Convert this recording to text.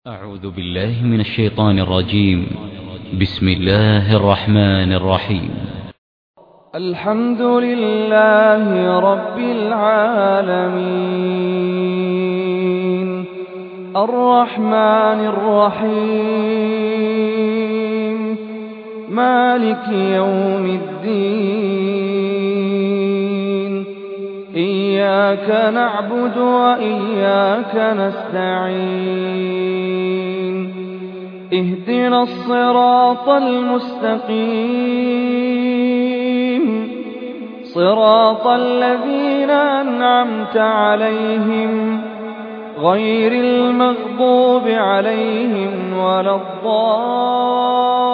أعوذ بالله من الشيطان الرجيم. بسم الله الرحمن الرحيم. الحمد لله رب العالمين الرحمن الرحيم مالك يوم الدين إياك نعبد وإياك نستعين اهدنا الصراط المستقيم صراط الذين أنعمت عليهم غير المغضوب عليهم ولا الضالين.